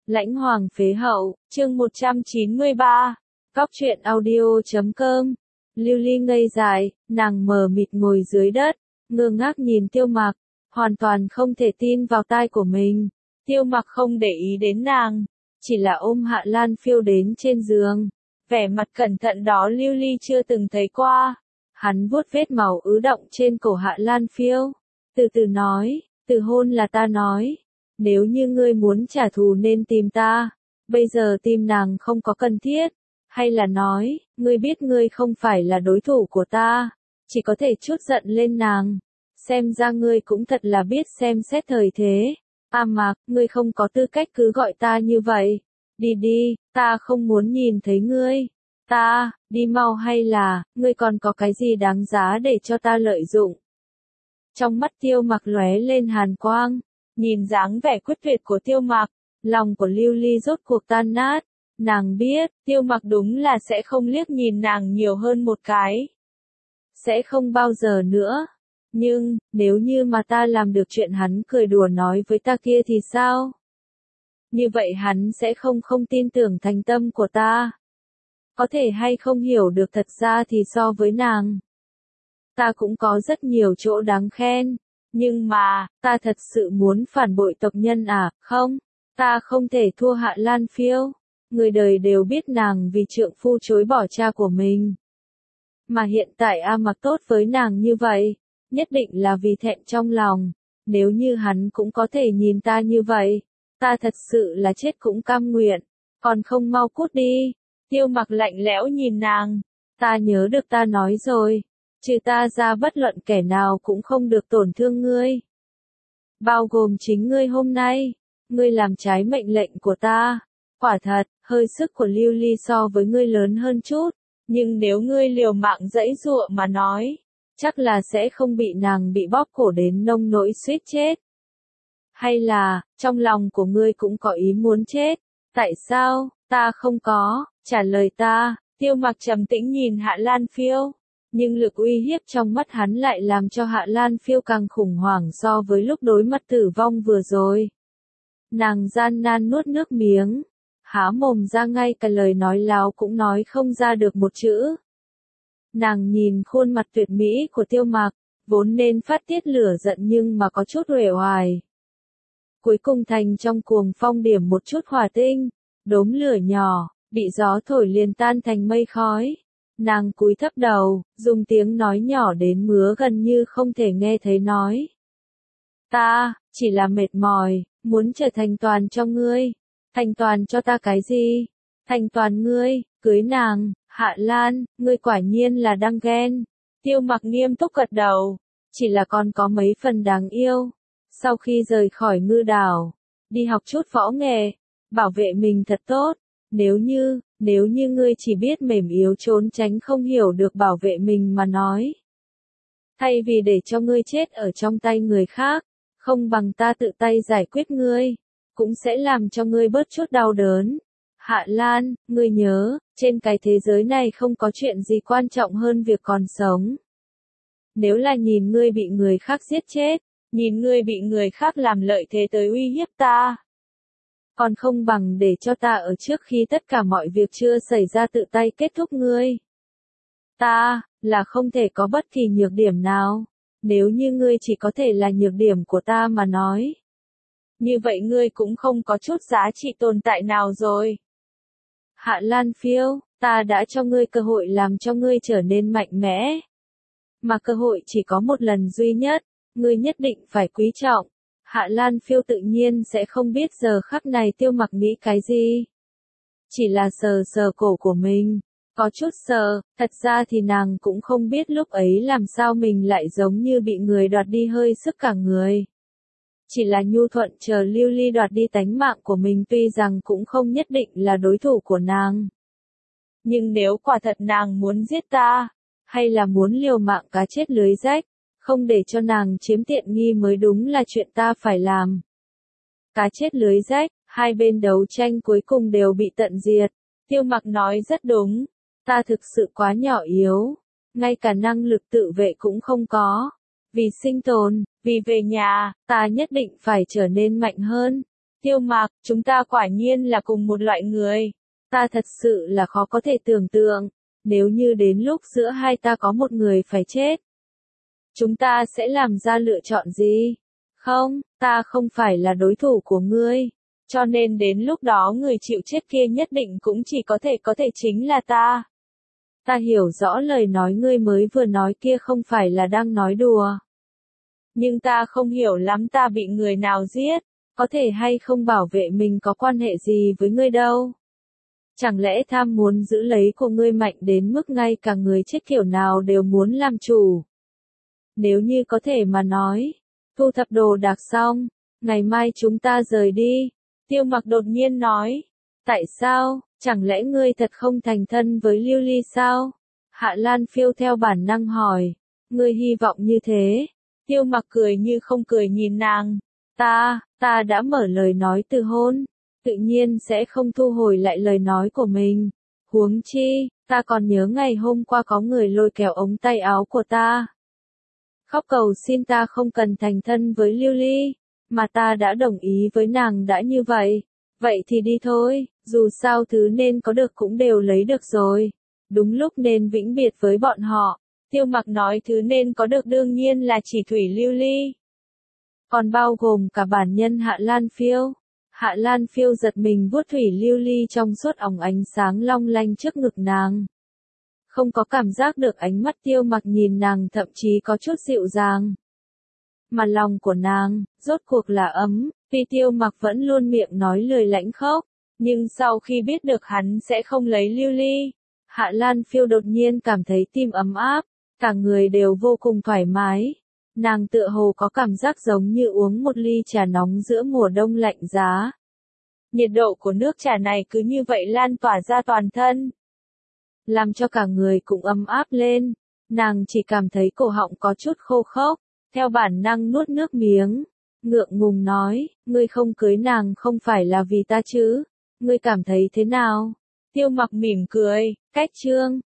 Lãnh Hoàng phế hậu, chương 193. Cóc truyện audio.com. Lưu Ly ngây dại, nàng mờ mịt ngồi dưới đất, ngơ ngác nhìn Tiêu Mặc, hoàn toàn không thể tin vào tai của mình. Tiêu Mặc không để ý đến nàng, chỉ là ôm Hạ Lan Phiêu đến trên giường. Vẻ mặt cẩn thận đó Lưu Ly chưa từng thấy qua. Hắn vuốt vết màu ứ động trên cổ Hạ Lan Phiêu, từ từ nói, từ hôn là ta nói. Nếu như ngươi muốn trả thù nên tìm ta, bây giờ tìm nàng không có cần thiết. Hay là nói, ngươi biết ngươi không phải là đối thủ của ta, chỉ có thể trút giận lên nàng. Xem ra ngươi cũng thật là biết xem xét thời thế. A Mạc, ngươi không có tư cách cứ gọi ta như vậy. Đi đi, ta không muốn nhìn thấy ngươi. Ta, đi mau hay là, ngươi còn có cái gì đáng giá để cho ta lợi dụng? Trong mắt Tiêu Mặc lóe lên hàn quang, nhìn dáng vẻ quyết tuyệt của Tiêu Mặc, lòng của Lưu Ly rốt cuộc tan nát. Nàng biết, Tiêu Mặc đúng là sẽ không liếc nhìn nàng nhiều hơn một cái. Sẽ không bao giờ nữa. Nhưng, nếu như mà ta làm được chuyện hắn cười đùa nói với ta kia thì sao? Như vậy hắn sẽ không tin tưởng thành tâm của ta. Có thể hay không hiểu được thật ra thì so với nàng, ta cũng có rất nhiều chỗ đáng khen. Nhưng mà, ta thật sự muốn phản bội tộc nhân à, không? Ta không thể thua Hạ Lan Phiêu. Người đời đều biết nàng vì trượng phu chối bỏ cha của mình. Mà hiện tại A Mặc tốt với nàng như vậy, nhất định là vì thẹn trong lòng. Nếu như hắn cũng có thể nhìn ta như vậy, ta thật sự là chết cũng cam nguyện. Còn không mau cút đi. Tiêu Mặc lạnh lẽo nhìn nàng. Ta nhớ được ta nói rồi. Trừ ta ra bất luận kẻ nào cũng không được tổn thương ngươi. Bao gồm chính ngươi hôm nay. Ngươi làm trái mệnh lệnh của ta. Quả thật, hơi sức của Lưu Ly so với ngươi lớn hơn chút. Nhưng nếu ngươi liều mạng giãy giụa mà nói, chắc là sẽ không bị nàng bị bóp cổ đến nông nỗi suýt chết. Hay là, trong lòng của ngươi cũng có ý muốn chết? Tại sao, ta không có, trả lời ta. Tiêu Mặc trầm tĩnh nhìn Hạ Lan Phiêu. Nhưng lực uy hiếp trong mắt hắn lại làm cho Hạ Lan Phiêu càng khủng hoảng so với lúc đối mặt tử vong vừa rồi. Nàng gian nan nuốt nước miếng, há mồm ra ngay cả lời nói láo cũng nói không ra được một chữ. Nàng nhìn khuôn mặt tuyệt mỹ của Tiêu Mặc, vốn nên phát tiết lửa giận nhưng mà có chút uể oải. Cuối cùng thành trong cuồng phong điểm một chút hỏa tinh, đốm lửa nhỏ, bị gió thổi liền tan thành mây khói. Nàng cúi thấp đầu, dùng tiếng nói nhỏ đến mứa gần như không thể nghe thấy nói. Ta, chỉ là mệt mỏi, muốn trở thành toàn cho ngươi. Thành toàn cho ta cái gì? Thành toàn ngươi, cưới nàng. Hạ Lan, ngươi quả nhiên là đang ghen. Tiêu Mặc nghiêm túc gật đầu. Chỉ là còn có mấy phần đáng yêu. Sau khi rời khỏi ngư đảo, đi học chút võ nghệ, bảo vệ mình thật tốt. Nếu như ngươi chỉ biết mềm yếu trốn tránh không hiểu được bảo vệ mình mà nói. Thay vì để cho ngươi chết ở trong tay người khác, không bằng ta tự tay giải quyết ngươi, cũng sẽ làm cho ngươi bớt chút đau đớn. Hạ Lan, ngươi nhớ, trên cái thế giới này không có chuyện gì quan trọng hơn việc còn sống. Nếu là nhìn ngươi bị người khác giết chết, nhìn ngươi bị người khác làm lợi thế tới uy hiếp ta, còn không bằng để cho ta ở trước khi tất cả mọi việc chưa xảy ra tự tay kết thúc ngươi. Ta, là không thể có bất kỳ nhược điểm nào. Nếu như ngươi chỉ có thể là nhược điểm của ta mà nói, như vậy ngươi cũng không có chút giá trị tồn tại nào rồi. Hạ Lan Phiêu, ta đã cho ngươi cơ hội làm cho ngươi trở nên mạnh mẽ. Mà cơ hội chỉ có một lần duy nhất, ngươi nhất định phải quý trọng. Hạ Lan Phiêu tự nhiên sẽ không biết giờ khắc này Tiêu Mặc nghĩ cái gì. Chỉ là sờ sờ cổ của mình, có chút sờ, thật ra thì nàng cũng không biết lúc ấy làm sao mình lại giống như bị người đoạt đi hơi sức cả người. Chỉ là nhu thuận chờ Lưu Ly đoạt đi tánh mạng của mình tuy rằng cũng không nhất định là đối thủ của nàng. Nhưng nếu quả thật nàng muốn giết ta, hay là muốn liều mạng cá chết lưới rách, không để cho nàng chiếm tiện nghi mới đúng là chuyện ta phải làm. Cá chết lưới rách, hai bên đấu tranh cuối cùng đều bị tận diệt. Tiêu Mặc nói rất đúng, ta thực sự quá nhỏ yếu, ngay cả năng lực tự vệ cũng không có. Vì sinh tồn, vì về nhà, ta nhất định phải trở nên mạnh hơn. Tiêu Mạc, chúng ta quả nhiên là cùng một loại người. Ta thật sự là khó có thể tưởng tượng, nếu như đến lúc giữa hai ta có một người phải chết, chúng ta sẽ làm ra lựa chọn gì? Không, ta không phải là đối thủ của ngươi, cho nên đến lúc đó người chịu chết kia nhất định cũng chỉ có thể chính là ta. Ta hiểu rõ lời nói ngươi mới vừa nói kia không phải là đang nói đùa. Nhưng ta không hiểu lắm ta bị người nào giết, có thể hay không bảo vệ mình có quan hệ gì với ngươi đâu. Chẳng lẽ tham muốn giữ lấy của ngươi mạnh đến mức ngay cả người chết kiểu nào đều muốn làm chủ? Nếu như có thể mà nói, thu thập đồ đạc xong, ngày mai chúng ta rời đi. Tiêu Mặc đột nhiên nói. Tại sao, chẳng lẽ ngươi thật không thành thân với Lưu Ly sao? Hạ Lan Phiêu theo bản năng hỏi. Ngươi hy vọng như thế. Tiêu Mặc cười như không cười nhìn nàng. Ta đã mở lời nói từ hôn. Tự nhiên sẽ không thu hồi lại lời nói của mình. Huống chi, ta còn nhớ ngày hôm qua có người lôi kéo ống tay áo của ta. Khóc cầu xin ta không cần thành thân với Lưu Ly, mà ta đã đồng ý với nàng đã như vậy. Vậy thì đi thôi, dù sao thứ nên có được cũng đều lấy được rồi. Đúng lúc nên vĩnh biệt với bọn họ. Tiêu Mặc nói thứ nên có được đương nhiên là chỉ Thủy Lưu Ly. Còn bao gồm cả bản nhân Hạ Lan Phiêu. Hạ Lan Phiêu giật mình vuốt Thủy Lưu Ly trong suốt óng ánh sáng long lanh trước ngực nàng. Không có cảm giác được ánh mắt Tiêu Mặc nhìn nàng thậm chí có chút dịu dàng. Mà lòng của nàng, rốt cuộc là ấm, vì Tiêu Mặc vẫn luôn miệng nói lời lãnh khốc. Nhưng sau khi biết được hắn sẽ không lấy Lưu Ly, Hạ Lan Phiêu đột nhiên cảm thấy tim ấm áp, cả người đều vô cùng thoải mái. Nàng tựa hồ có cảm giác giống như uống một ly trà nóng giữa mùa đông lạnh giá. Nhiệt độ của nước trà này cứ như vậy lan tỏa ra toàn thân, làm cho cả người cũng ấm áp lên. Nàng chỉ cảm thấy cổ họng có chút khô khốc, theo bản năng nuốt nước miếng, ngượng ngùng nói, ngươi không cưới nàng không phải là vì ta chứ, ngươi cảm thấy thế nào? Tiêu Mặc mỉm cười, cách chương